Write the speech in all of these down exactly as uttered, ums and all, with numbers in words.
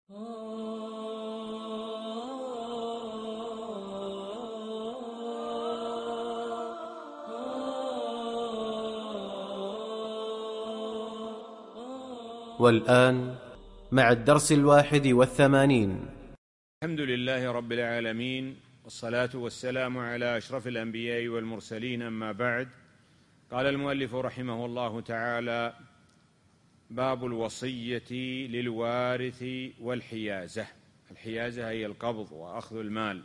والآن مع الدرس الواحد والثمانين. الحمد لله رب العالمين، والصلاة والسلام على أشرف الأنبياء والمرسلين، أما بعد. قال المؤلف رحمه الله تعالى: باب الوصية للوارث والحيازة. الحيازة هي القبض وأخذ المال.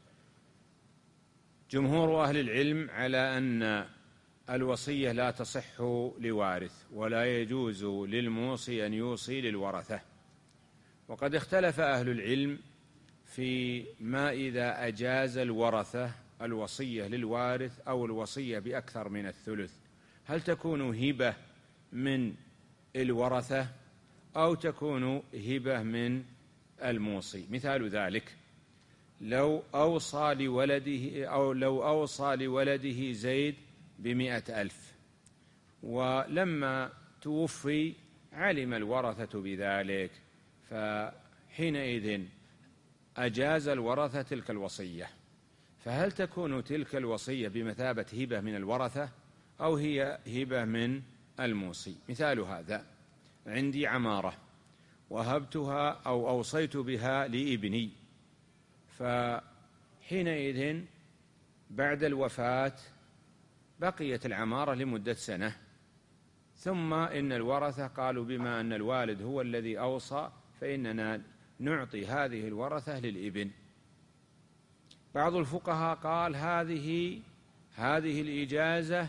جمهور أهل العلم على أن الوصية لا تصح لوارث، ولا يجوز للموصي أن يوصي للورثة. وقد اختلف أهل العلم في ما إذا أجاز الورثة الوصية للوارث أو الوصية بأكثر من الثلث، هل تكون هبة من الورثة أو تكون هبة من الموصي؟ مثال ذلك: لو أوصى لولده أو لو أوصى لولده زيد بمئة ألف، ولما توفي علم الورثة بذلك، فحينئذ أجاز الورثة تلك الوصية، فهل تكون تلك الوصية بمثابة هبة من الورثة أو هي هبة من الموصي؟ مثال هذا: عندي عمارة وهبتها أو أوصيت بها لابني، فحينئذ بعد الوفاة بقيت العمارة لمدة سنة، ثم إن الورثة قالوا بما أن الوالد هو الذي أوصى فإننا نعطي هذه الورثة للابن. بعض الفقهاء قال هذه هذه الإجازة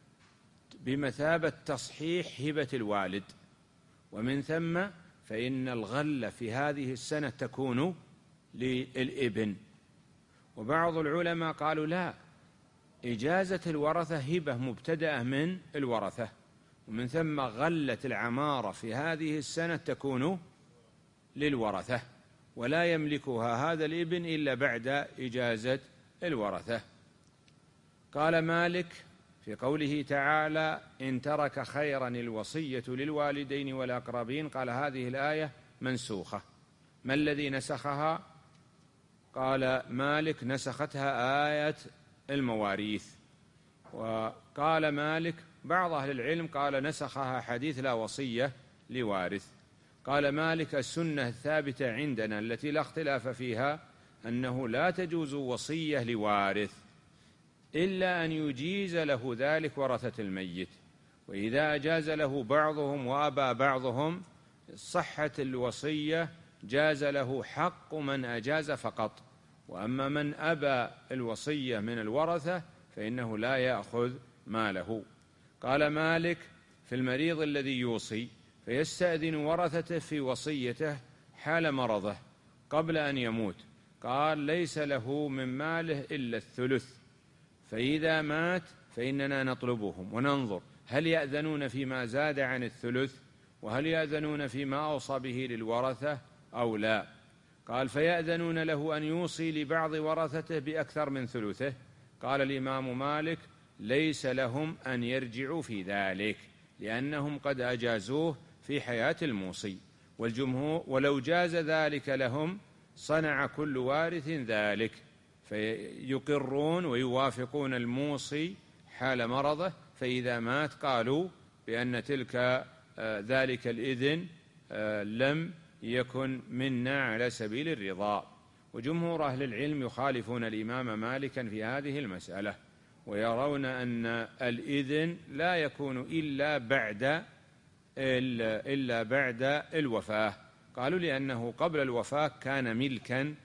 بمثابة تصحيح هبة الوالد، ومن ثم فإن الغلة في هذه السنة تكون للابن. وبعض العلماء قالوا لا، إجازة الورثة هبة مبتدأة من الورثة، ومن ثم غلة العمارة في هذه السنة تكون للورثة، ولا يملكها هذا الابن إلا بعد إجازة الورثة. قال مالك في قوله تعالى: إن ترك خيرا الوصية للوالدين والأقربين، قال هذه الآية منسوخة. ما الذي نسخها؟ قال مالك: نسختها آية المواريث. وقال مالك بعض أهل العلم قال نسخها حديث لا وصية لوارث. قال مالك: السنة الثابتة عندنا التي لا اختلاف فيها أنه لا تجوز وصية لوارث إلا أن يجيز له ذلك ورثة الميت، وإذا أجاز له بعضهم وأبى بعضهم صحت الوصية، جاز له حق من أجاز فقط، وأما من أبى الوصية من الورثة فإنه لا يأخذ ماله. قال مالك: في المريض الذي يوصي فيستأذن ورثته في وصيته حال مرضه قبل أن يموت، قال ليس له من ماله إلا الثلث، فإذا مات فإننا نطلبهم وننظر هل يأذنون فيما زاد عن الثلث، وهل يأذنون فيما أوصى به للورثة أو لا. قال: فيأذنون له أن يوصي لبعض ورثته بأكثر من ثلثه. قال الإمام مالك: ليس لهم أن يرجعوا في ذلك، لأنهم قد أجازوه في حياة الموصي، والجمهور ولو جاز ذلك لهم صنع كل وارث ذلك، فيقرون ويوافقون الموصي حال مرضه، فإذا مات قالوا بأن تلك آه ذلك الإذن آه لم يكن منا على سبيل الرضا. وجمهور أهل العلم يخالفون الإمام مالكا في هذه المسألة، ويرون أن الإذن لا يكون إلا بعد إلا بعد الوفاة. قالوا لأنه قبل الوفاة كان ملكا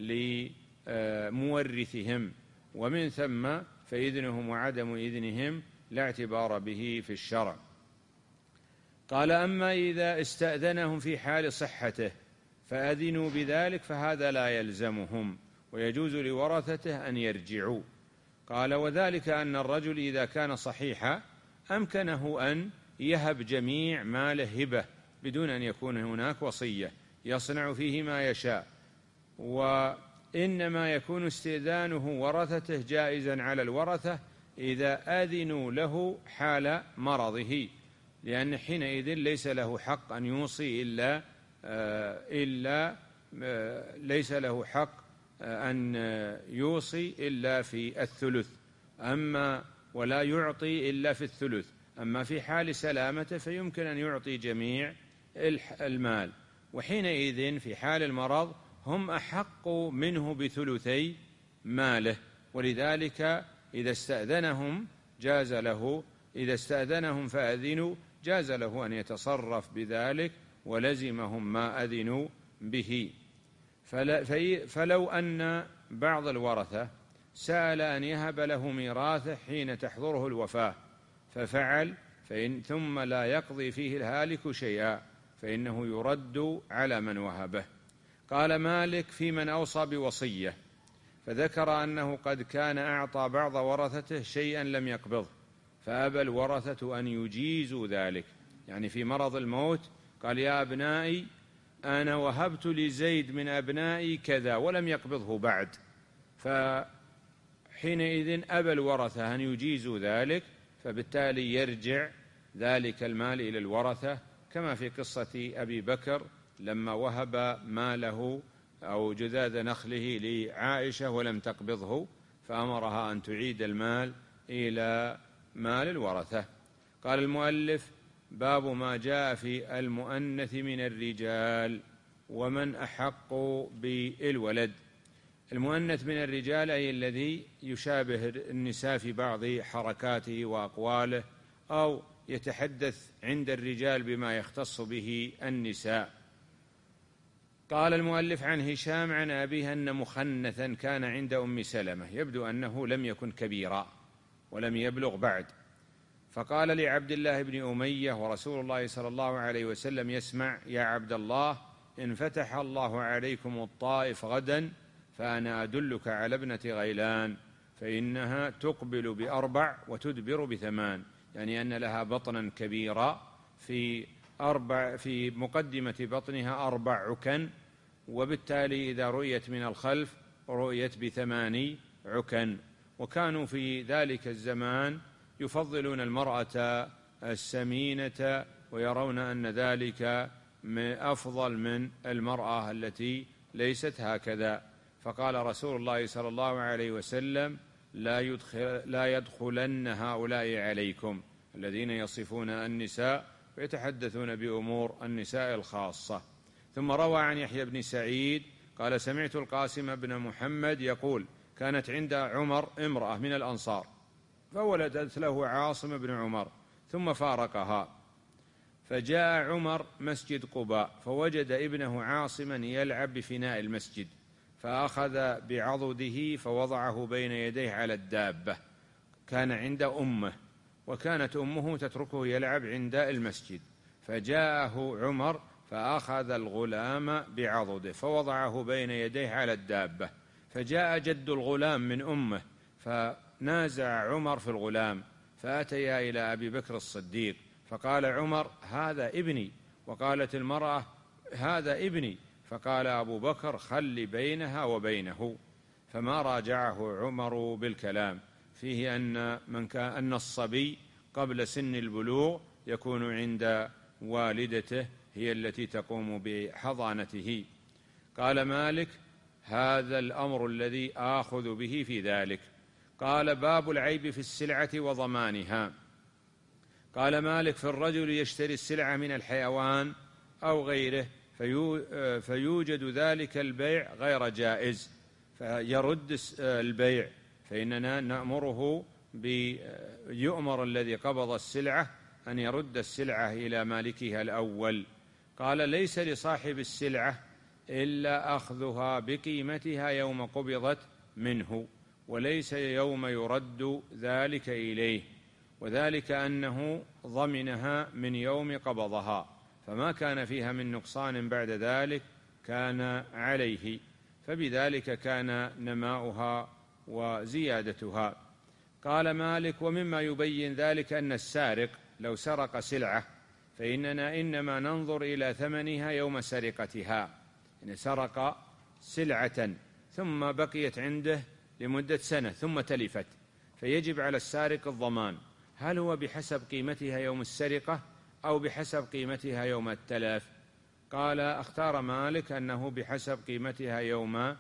لمورثهم، ومن ثم فإذنهم وعدم إذنهم لا اعتبار به في الشرع. قال: أما إذا استأذنهم في حال صحته فأذنوا بذلك فهذا لا يلزمهم، ويجوز لورثته أن يرجعوا. قال: وذلك أن الرجل إذا كان صحيحا أمكنه أن يهب جميع ماله هبة بدون أن يكون هناك وصية، يصنع فيه ما يشاء، وإنما يكون استئذانه ورثته جائزا على الورثة إذا أذنوا له حال مرضه، لأن حينئذ ليس له حق أن يوصي إلا إلا ليس له حق أن يوصي إلا في الثلث، أما ولا يعطي إلا في الثلث. أما في حال سلامته فيمكن أن يعطي جميع المال، وحينئذ في حال المرض هم أحق منه بثلثي ماله، ولذلك إذا استأذنهم جاز له إذا استأذنهم فأذنوا جاز له أن يتصرف بذلك، ولزمهم ما أذنوا به. فلو أن بعض الورثة سأل أن يهب له ميراثه حين تحضره الوفاة ففعل، فإن ثم لا يقضي فيه الهالك شيئا فإنه يرد على من وهبه. قال مالك في من أوصى بوصية فذكر أنه قد كان أعطى بعض ورثته شيئا لم يقبضه، فأبى الورثة أن يجيزوا ذلك، يعني في مرض الموت قال يا أبنائي أنا وهبت لزيد من أبنائي كذا ولم يقبضه بعد، فحينئذ أبى الورثة أن يجيزوا ذلك، فبالتالي يرجع ذلك المال إلى الورثة، كما في قصة أبي بكر لما وهب ماله أو جذاذ نخله لعائشة ولم تقبضه فأمرها أن تعيد المال إلى مال الورثة. قال المؤلف باب ما جاء في المؤنث من الرجال ومن أحق بالولد. المؤنث من الرجال أي الذي يشابه النساء في بعض حركاته وأقواله، أو يتحدث عند الرجال بما يختص به النساء. قال المؤلف عن هشام عن أبيه أن مخنثا كان عند أم سلمة، يبدو أنه لم يكن كبيرا ولم يبلغ بعد، فقال لعبد الله بن أمية ورسول الله صلى الله عليه وسلم يسمع يا عبد الله إن فتح الله عليكم الطائف غدا فأنا أدلك على ابنة غيلان فإنها تقبل بأربع وتدبر بثمان، يعني أن لها بطنا كبيرا في أربع في مقدمة بطنها أربع عكن، وبالتالي إذا رؤيت من الخلف رؤيت بثماني عكن. وكانوا في ذلك الزمان يفضلون المرأة السمينة ويرون أن ذلك أفضل من المرأة التي ليست هكذا، فقال رسول الله صلى الله عليه وسلم لا, يدخل لا يدخلن هؤلاء عليكم الذين يصفون النساء ويتحدثون بأمور النساء الخاصة. ثم روى عن يحيى بن سعيد قال سمعت القاسم بن محمد يقول كانت عند عمر امرأة من الأنصار فولدت له عاصم بن عمر ثم فارقها، فجاء عمر مسجد قباء فوجد ابنه عاصما يلعب بفناء المسجد، فأخذ بعضده فوضعه بين يديه على الدابة، كان عند أمه وكانت أمه تتركه يلعب عند المسجد، فجاءه عمر فأخذ الغلام بعضده فوضعه بين يديه على الدابة، فجاء جد الغلام من أمه فنازع عمر في الغلام، فأتيا إلى أبي بكر الصديق فقال عمر هذا ابني، وقالت المرأة هذا ابني، فقال أبو بكر خل بينها وبينه، فما راجعه عمر بالكلام. فيه أن من كان أن الصبي قبل سن البلوغ يكون عند والدته هي التي تقوم بحضانته. قال مالك هذا الأمر الذي آخذ به في ذلك. قال باب العيب في السلعة وضمانها. قال مالك في الرجل يشتري السلعة من الحيوان أو غيره فيوجد ذلك البيع غير جائز فيرد البيع، فإننا نأمره بيؤمر الذي قبض السلعة أن يرد السلعة إلى مالكها الأول. قال ليس لصاحب السلعة إلا أخذها بقيمتها يوم قبضت منه، وليس يوم يرد ذلك إليه، وذلك أنه ضمنها من يوم قبضها، فما كان فيها من نقصان بعد ذلك كان عليه، فبذلك كان نماؤها وزيادتها. قال مالك ومما يبين ذلك أن السارق لو سرق سلعة فإننا إنما ننظر إلى ثمنها يوم سرقتها، إن سرق سلعة ثم بقيت عنده لمدة سنة ثم تلفت، فيجب على السارق الضمان، هل هو بحسب قيمتها يوم السرقة أو بحسب قيمتها يوم التلف؟ قال اختار مالك أنه بحسب قيمتها يوم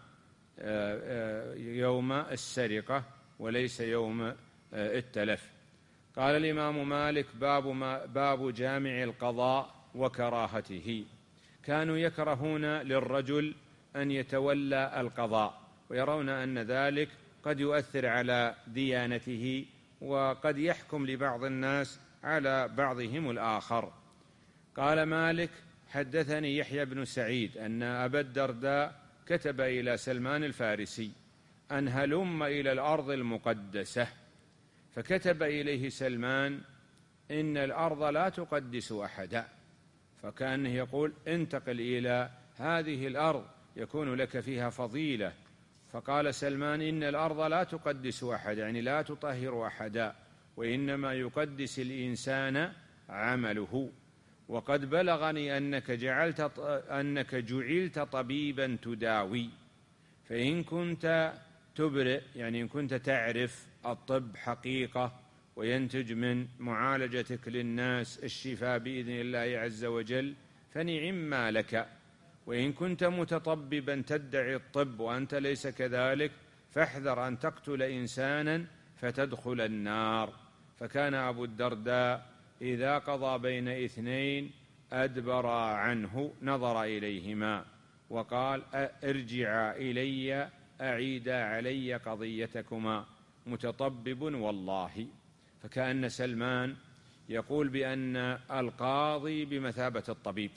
يوم السرقة وليس يوم التلف. قال الإمام مالك باب, ما باب جامع القضاء وكراهته. كانوا يكرهون للرجل أن يتولى القضاء، ويرون أن ذلك قد يؤثر على ديانته، وقد يحكم لبعض الناس على بعضهم الآخر. قال مالك حدثني يحيى بن سعيد أن أبا الدرداء كتب إلى سلمان الفارسي أن هلم إلى الأرض المقدسة، فكتب إليه سلمان إن الأرض لا تقدس أحدا، فكأنه يقول انتقل إلى هذه الأرض يكون لك فيها فضيلة. فقال سلمان إن الأرض لا تقدس أحدا، يعني لا تطهر أحدا، وإنما يقدس الإنسان عمله. وقد بلغني أنك جعلت أنك جعلت طبيبا تداوي، فإن كنت تبرئ، يعني إن كنت تعرف الطب حقيقة وينتج من معالجتك للناس الشفاء بإذن الله عز وجل، فنعم ما لك. وإن كنت متطببا تدعي الطب وأنت ليس كذلك، فاحذر أن تقتل إنسانا فتدخل النار. فكان أبو الدرداء إذا قضى بين اثنين أدبر عنه، نظر إليهما وقال ارجعا إلي أعيدا علي قضيتكما، متطبب والله. فكأن سلمان يقول بأن القاضي بمثابة الطبيب،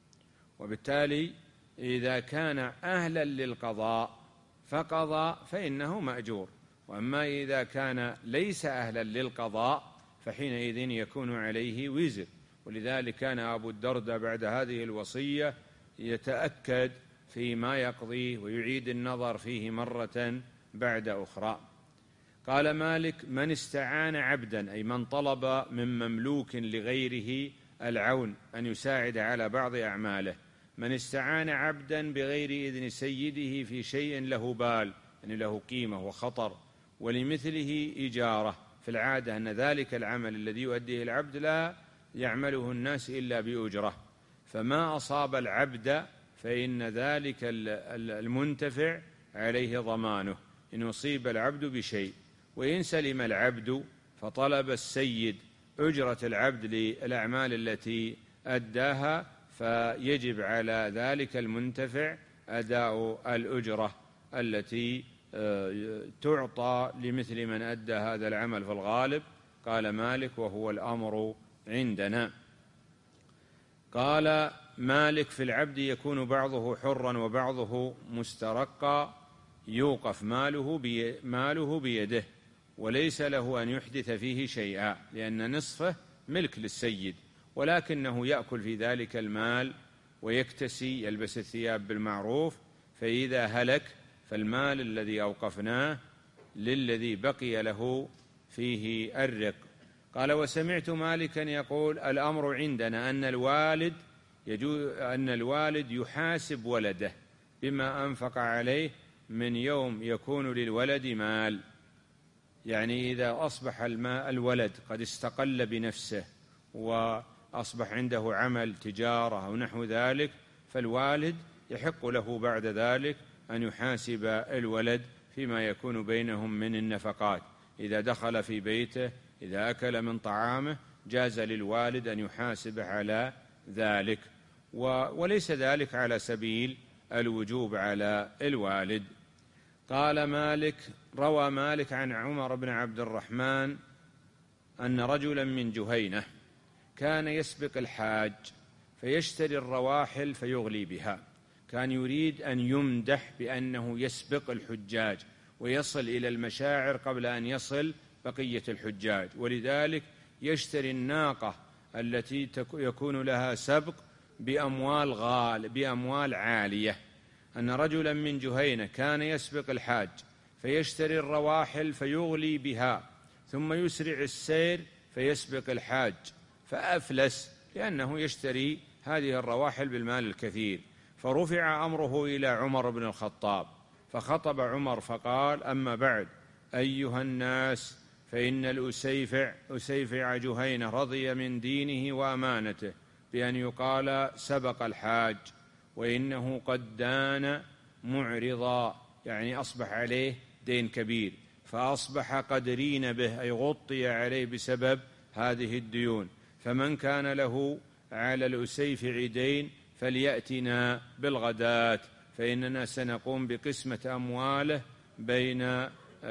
وبالتالي إذا كان أهلا للقضاء فقضى فإنه مأجور، وأما إذا كان ليس أهلا للقضاء فحينئذ يكون عليه وزر. ولذلك كان أبو الدرداء بعد هذه الوصية يتأكد فيما يقضيه ويعيد النظر فيه مرة بعد أخرى. قال مالك من استعان عبدا، أي من طلب من مملوك لغيره العون أن يساعد على بعض أعماله، من استعان عبدا بغير إذن سيده في شيء له بال، يعني له قيمة وخطر، ولمثله إجارة، في العادة أن ذلك العمل الذي يؤديه العبد لا يعمله الناس إلا بأجرة، فما أصاب العبد فإن ذلك المنتفع عليه ضمانه إن أصيب العبد بشيء. وإن سلم العبد فطلب السيد أجرة العبد للأعمال التي أداها، فيجب على ذلك المنتفع أداء الأجرة التي تعطى لمثل من أدى هذا العمل في الغالب. قال مالك وهو الأمر عندنا. قال مالك في العبد يكون بعضه حرا وبعضه مسترقا، يوقف ماله, بي ماله بيده وليس له أن يحدث فيه شيئا، لأن نصفه ملك للسيد، ولكنه يأكل في ذلك المال ويكتسي، يلبس الثياب بالمعروف، فإذا هلك فالمال الذي أوقفناه للذي بقي له فيه الرق. قال وسمعت مالكا يقول الأمر عندنا أن الوالد أن الوالد يحاسب ولده بما أنفق عليه من يوم يكون للولد مال، يعني إذا أصبح الماء الولد قد استقل بنفسه وأصبح عنده عمل تجارة أو نحو ذلك، فالوالد يحق له بعد ذلك أن يحاسب الولد فيما يكون بينهم من النفقات. إذا دخل في بيته، إذا أكل من طعامه، جاز للوالد أن يحاسب على ذلك، وليس ذلك على سبيل الوجوب على الوالد. قال مالك روى مالك عن عمر بن عبد الرحمن أن رجلا من جهينة كان يسبق الحاج فيشتري الرواحل فيغلي بها، كان يريد أن يمدح بأنه يسبق الحجاج ويصل إلى المشاعر قبل أن يصل بقية الحجاج، ولذلك يشتري الناقة التي يكون لها سبق بأموال غال بأموال عالية. أن رجلا من جهينة كان يسبق الحاج فيشتري الرواحل فيغلي بها، ثم يسرع السير فيسبق الحاج فأفلس، لأنه يشتري هذه الرواحل بالمال الكثير. فرفع أمره إلى عمر بن الخطاب، فخطب عمر فقال أما بعد أيها الناس، فإن الأسيفع أسيفع جهينة رضي من دينه وأمانته بأن يقال سبق الحاج، وإنه قد دان معرضا، يعني أصبح عليه دين كبير، فأصبح قد رين به، أي غطي عليه بسبب هذه الديون. فمن كان له على الأسيفع دين فليأتنا بالغداة، فإننا سنقوم بقسمة أمواله بين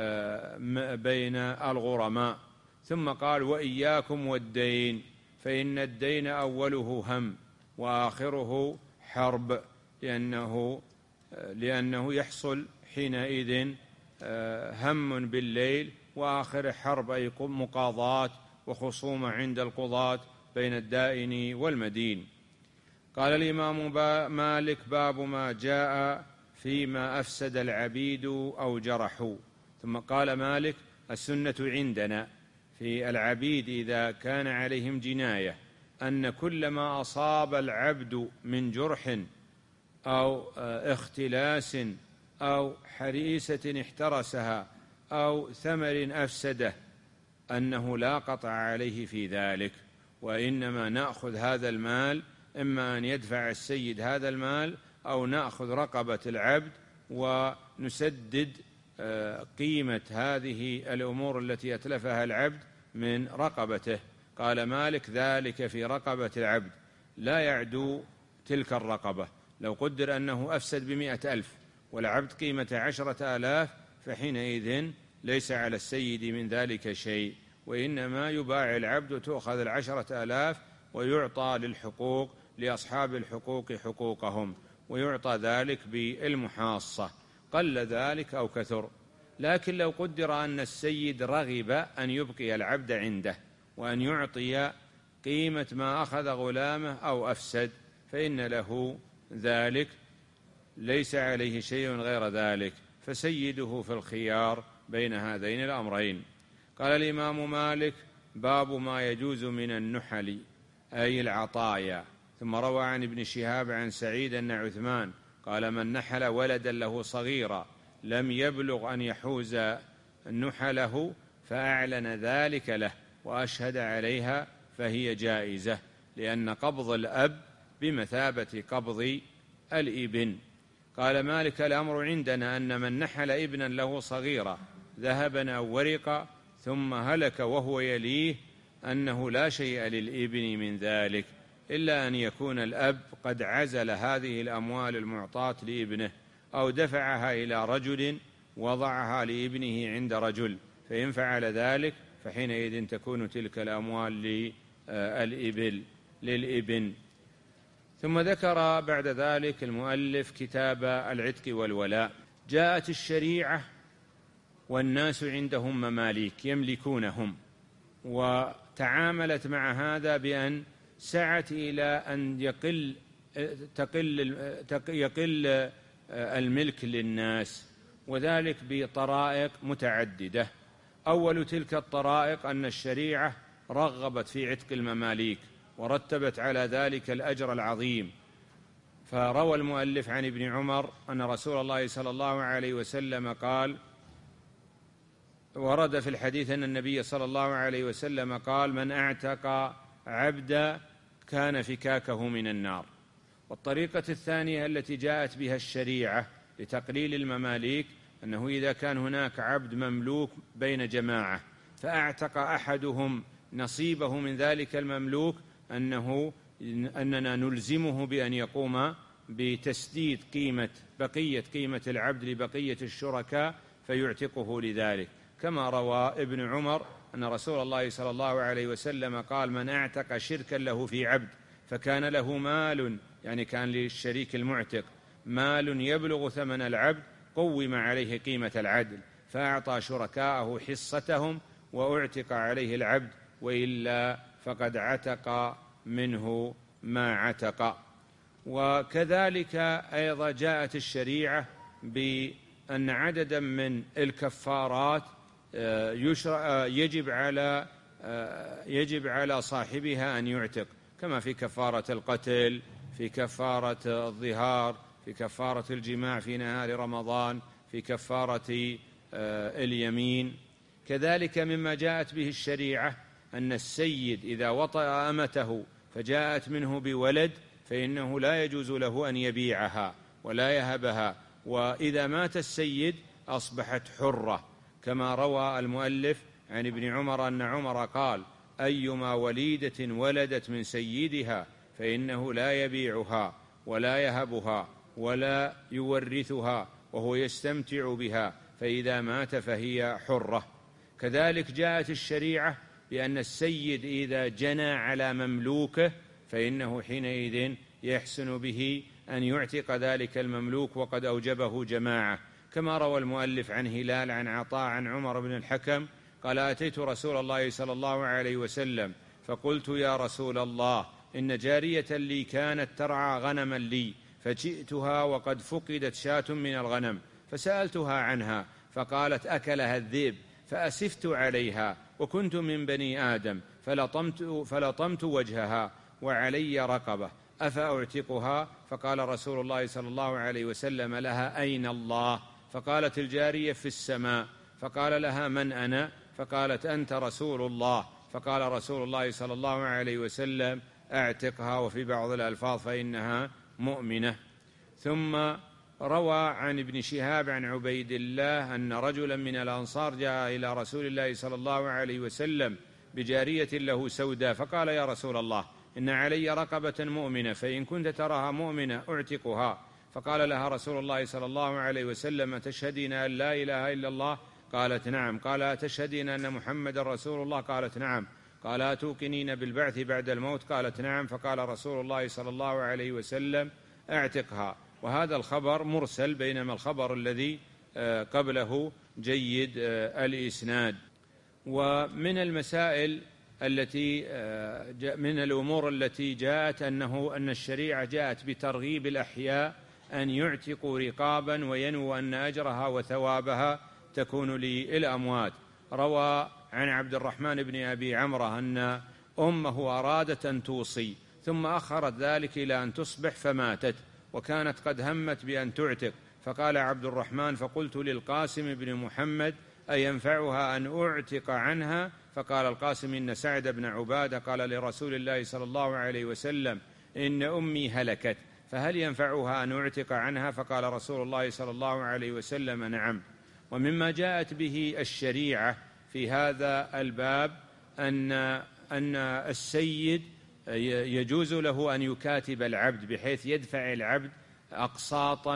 بين الغرماء. ثم قال: وإياكم والدين، فإن الدين أوله هم وآخره حرب، لأنه لأنه يحصل حينئذ هم بالليل، وآخر حرب، أي مقاضاة وخصومة عند القضاة بين الدائن والمدين. قال الإمام مالك: باب ما جاء فيما أفسد العبيد أو جرحوا. ثم قال مالك: السنة عندنا في العبيد إذا كان عليهم جناية أن كل ما أصاب العبد من جرح أو اختلاس أو حريسة احترسها أو ثمر أفسده أنه لا قطع عليه في ذلك، وإنما نأخذ هذا المال، إما أن يدفع السيد هذا المال أو نأخذ رقبة العبد ونسدد قيمة هذه الأمور التي أتلفها العبد من رقبته. قال مالك: ذلك في رقبة العبد لا يعدو تلك الرقبة. لو قدر أنه أفسد بمئة ألف والعبد قيمة عشرة آلاف، فحينئذ ليس على السيد من ذلك شيء، وإنما يباع العبد وتؤخذ العشرة آلاف ويعطى للحقوق لأصحاب الحقوق حقوقهم، ويعطى ذلك بالمحاصة، قل ذلك أو كثر. لكن لو قدر أن السيد رغب أن يبقي العبد عنده وأن يعطي قيمة ما أخذ غلامه أو أفسد، فإن له ذلك، ليس عليه شيء غير ذلك، فسيده في الخيار بين هذين الأمرين. قال الإمام مالك: باب ما يجوز من النحل، أي العطايا. ثم روى عن ابن شهاب عن سعيد أن عثمان قال: من نحل ولدا له صغيرا لم يبلغ أن يحوز نحله فأعلن ذلك له وأشهد عليها فهي جائزة، لأن قبض الأب بمثابة قبض الابن. قال مالك: الأمر عندنا أن من نحل ابنا له صغيرا ذهبا أو ورقا ثم هلك وهو يليه أنه لا شيء للابن من ذلك، إلا أن يكون الأب قد عزل هذه الأموال المعطاة لابنه أو دفعها إلى رجل وضعها لابنه عند رجل، فإن فعل ذلك فحينئذ تكون تلك الأموال للإبل للابن. ثم ذكر بعد ذلك المؤلف كتاب العتق والولاء. جاءت الشريعة والناس عندهم مماليك يملكونهم، وتعاملت مع هذا بأن سعت إلى أن يقل تقل يقل الملك للناس، وذلك بطرائق متعددة. أول تلك الطرائق أن الشريعة رغبت في عتق المماليك ورتبت على ذلك الأجر العظيم. فروى المؤلف عن ابن عمر أن رسول الله صلى الله عليه وسلم قال، ورد في الحديث أن النبي صلى الله عليه وسلم قال: من أعتق عبدا كان فكاكه من النار. والطريقة الثانية التي جاءت بها الشريعة لتقليل المماليك أنه إذا كان هناك عبد مملوك بين جماعة فأعتق أحدهم نصيبه من ذلك المملوك، أنه أننا نلزمه بأن يقوم بتسديد قيمة بقية قيمة العبد لبقية الشركاء فيعتقه لذلك، كما روى ابن عمر أن رسول الله صلى الله عليه وسلم قال: من أعتق شركا له في عبد فكان له مال، يعني كان للشريك المعتق مال يبلغ ثمن العبد، قوم عليه قيمة العدل فأعطى شركاءه حصتهم وأعتق عليه العبد، وإلا فقد عتق منه ما عتق. وكذلك أيضا جاءت الشريعة بأن عددا من الكفارات يجب على يجب على صاحبها أن يعتق، كما في كفارة القتل، في كفارة الظهار، في كفارة الجماع في نهار رمضان، في كفارة اليمين. كذلك مما جاءت به الشريعة أن السيد إذا وطأ أمته فجاءت منه بولد فإنه لا يجوز له أن يبيعها ولا يهبها، وإذا مات السيد أصبحت حرة، كما روى المؤلف عن ابن عمر أن عمر قال: أيما وليدة ولدت من سيدها فإنه لا يبيعها ولا يهبها ولا يورثها وهو يستمتع بها، فإذا مات فهي حرة. كذلك جاءت الشريعة بأن السيد إذا جنى على مملوكه فإنه حينئذ يحسن به أن يعتق ذلك المملوك، وقد أوجبه جماعة، كما روى المؤلف عن هلال عن عطاء عن عمر بن الحكم قال: أتيت رسول الله صلى الله عليه وسلم فقلت: يا رسول الله، إن جارية لي كانت ترعى غنما لي، فجئتها وقد فقدت شاة من الغنم، فسألتها عنها فقالت: أكلها الذئب، فأسفت عليها وكنت من بني آدم، فلطمت, فلطمت وجهها وعلي رقبة، أفأعتقها؟ فقال رسول الله صلى الله عليه وسلم لها: أين الله؟ فقالت الجارية: في السماء. فقال لها: من أنا؟ فقالت: أنت رسول الله. فقال رسول الله صلى الله عليه وسلم: أعتقها، وفي بعض الألفاظ: فإنها مؤمنة. ثم روى عن ابن شهاب عن عبيد الله أن رجلا من الأنصار جاء إلى رسول الله صلى الله عليه وسلم بجارية له سوداء، فقال: يا رسول الله، إن علي رقبة مؤمنة، فإن كنت تراها مؤمنة أعتقها. فقال لها رسول الله صلى الله عليه وسلم: تشهدين أن لا إله إلا الله؟ قالت: نعم. قال: تشهدين أن محمد رسول الله؟ قالت: نعم. قال: أتوقنين بالبعث بعد الموت؟ قالت: نعم. فقال رسول الله صلى الله عليه وسلم: أعتقها. وهذا الخبر مرسل، بينما الخبر الذي قبله جيد الإسناد. ومن المسائل التي من الأمور التي جاءت أنه أن الشريعة جاءت بترغيب الأحياء أن يعتقوا رقابا وينووا أن أجرها وثوابها تكون للأموات. روى عن عبد الرحمن بن أبي عمرة أن أمه أرادت أن توصي ثم أخرت ذلك إلى أن تصبح فماتت، وكانت قد همت بأن تعتق، فقال عبد الرحمن: فقلت للقاسم بن محمد: أينفعها أن أعتق عنها؟ فقال القاسم: إن سعد بن عبادة قال لرسول الله صلى الله عليه وسلم: إن أمي هلكت، فهل ينفعها أن أعتق عنها؟ فقال رسول الله صلى الله عليه وسلم: نعم. ومما جاءت به الشريعة في هذا الباب أن أن السيد يجوز له أن يكاتب العبد، بحيث يدفع العبد أقساطا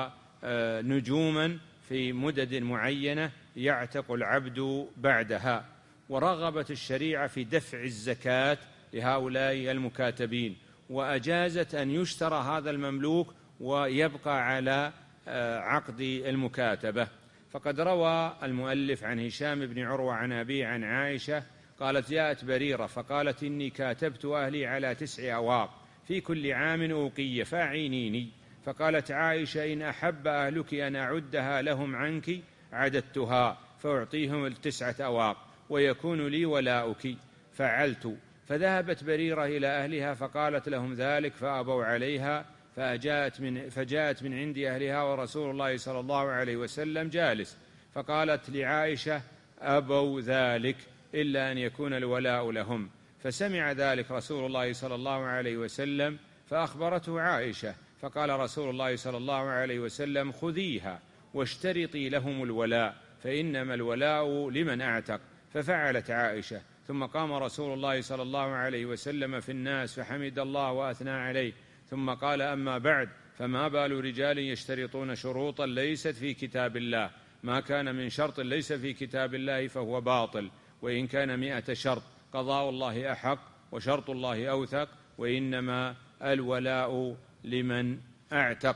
ونجوما في مدد معينة يعتق العبد بعدها. ورغبت الشريعة في دفع الزكاة لهؤلاء المكاتبين، وأجازت أن يشترى هذا المملوك ويبقى على عقد المكاتبة. فقد روى المؤلف عن هشام بن عروة عن أبيه عن عائشة قالت: جاءت بريرة فقالت: إني كاتبت أهلي على تسع أواق في كل عام أوقية فأعينيني. فقالت عائشة: إن أحب أهلك أن أعدها لهم عنك عددتها فأعطيهم التسعة أواق ويكون لي ولاؤك. فعلت. فذهبت بريرة إلى أهلها فقالت لهم ذلك فأبوا عليها، فجاءت من, فجاءت من عند أهلها ورسول الله صلى الله عليه وسلم جالس، فقالت لعائشة: أبوا ذلك إلا أن يكون الولاء لهم. فسمع ذلك رسول الله صلى الله عليه وسلم فأخبرته عائشة، فقال رسول الله صلى الله عليه وسلم: خذيها واشترطي لهم الولاء، فإنما الولاء لمن أعتق. ففعلت عائشة. ثم قام رسول الله صلى الله عليه وسلم في الناس فحمد الله وأثنى عليه، ثم قال: أما بعد، فما بال رجال يشترطون شروطا ليست في كتاب الله؟ ما كان من شرط ليس في كتاب الله فهو باطل، وإن كان مئة شرط قضاء الله أحق وشرط الله أوثق، وإنما الولاء لمن أعتق.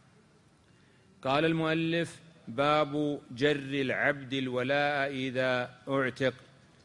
قال المؤلف: باب جر العبد الولاء إذا أعتق.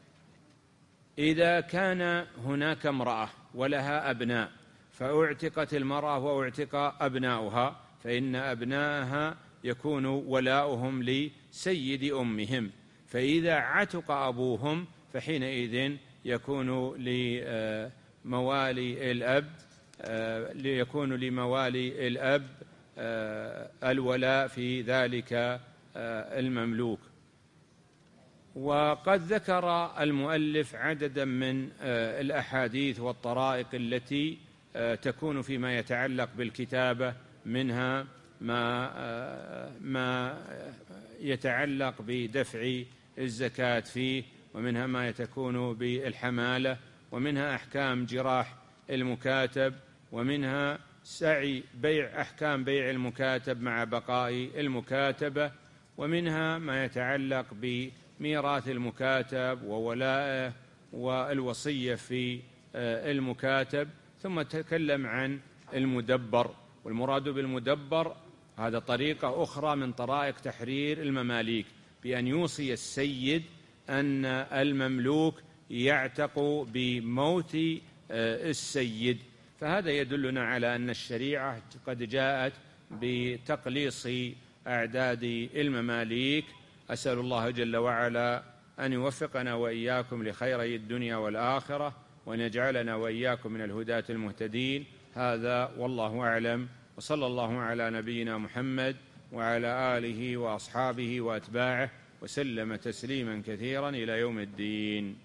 إذا كان هناك امرأة ولها أبناء فأعتقت المرأة وأعتق أبناؤها، فإن أبناءها يكون ولاؤهم لسيد أمهم، فإذا عتق أبوهم فحينئذ يكون لموالي الأب ليكون لموالي الأب الولاء في ذلك المملوك. وقد ذكر المؤلف عددا من الأحاديث والطرائق التي تكون فيما يتعلق بالكتابة، منها ما ما يتعلق بدفع الزكاة فيه، ومنها ما تكون بالحمالة، ومنها أحكام جراح المكاتب، ومنها سعي بيع أحكام بيع المكاتب مع بقاء المكاتبة، ومنها ما يتعلق بميراث المكاتب وولائه والوصية في المكاتب. ثم تكلم عن المدبر، والمراد بالمدبر هذا طريقة أخرى من طرائق تحرير المماليك، بأن يوصي السيد أن المملوك يعتق بموت السيد. فهذا يدلنا على أن الشريعة قد جاءت بتقليص أعداد المماليك. أسأل الله جل وعلا أن يوفقنا وإياكم لخيري الدنيا والآخرة، وأن يجعلنا وإياكم من الهداة المهتدين. هذا والله أعلم، وصلى الله على نبينا محمد وعلى آله وأصحابه وأتباعه وسلم تسليما كثيرا إلى يوم الدين.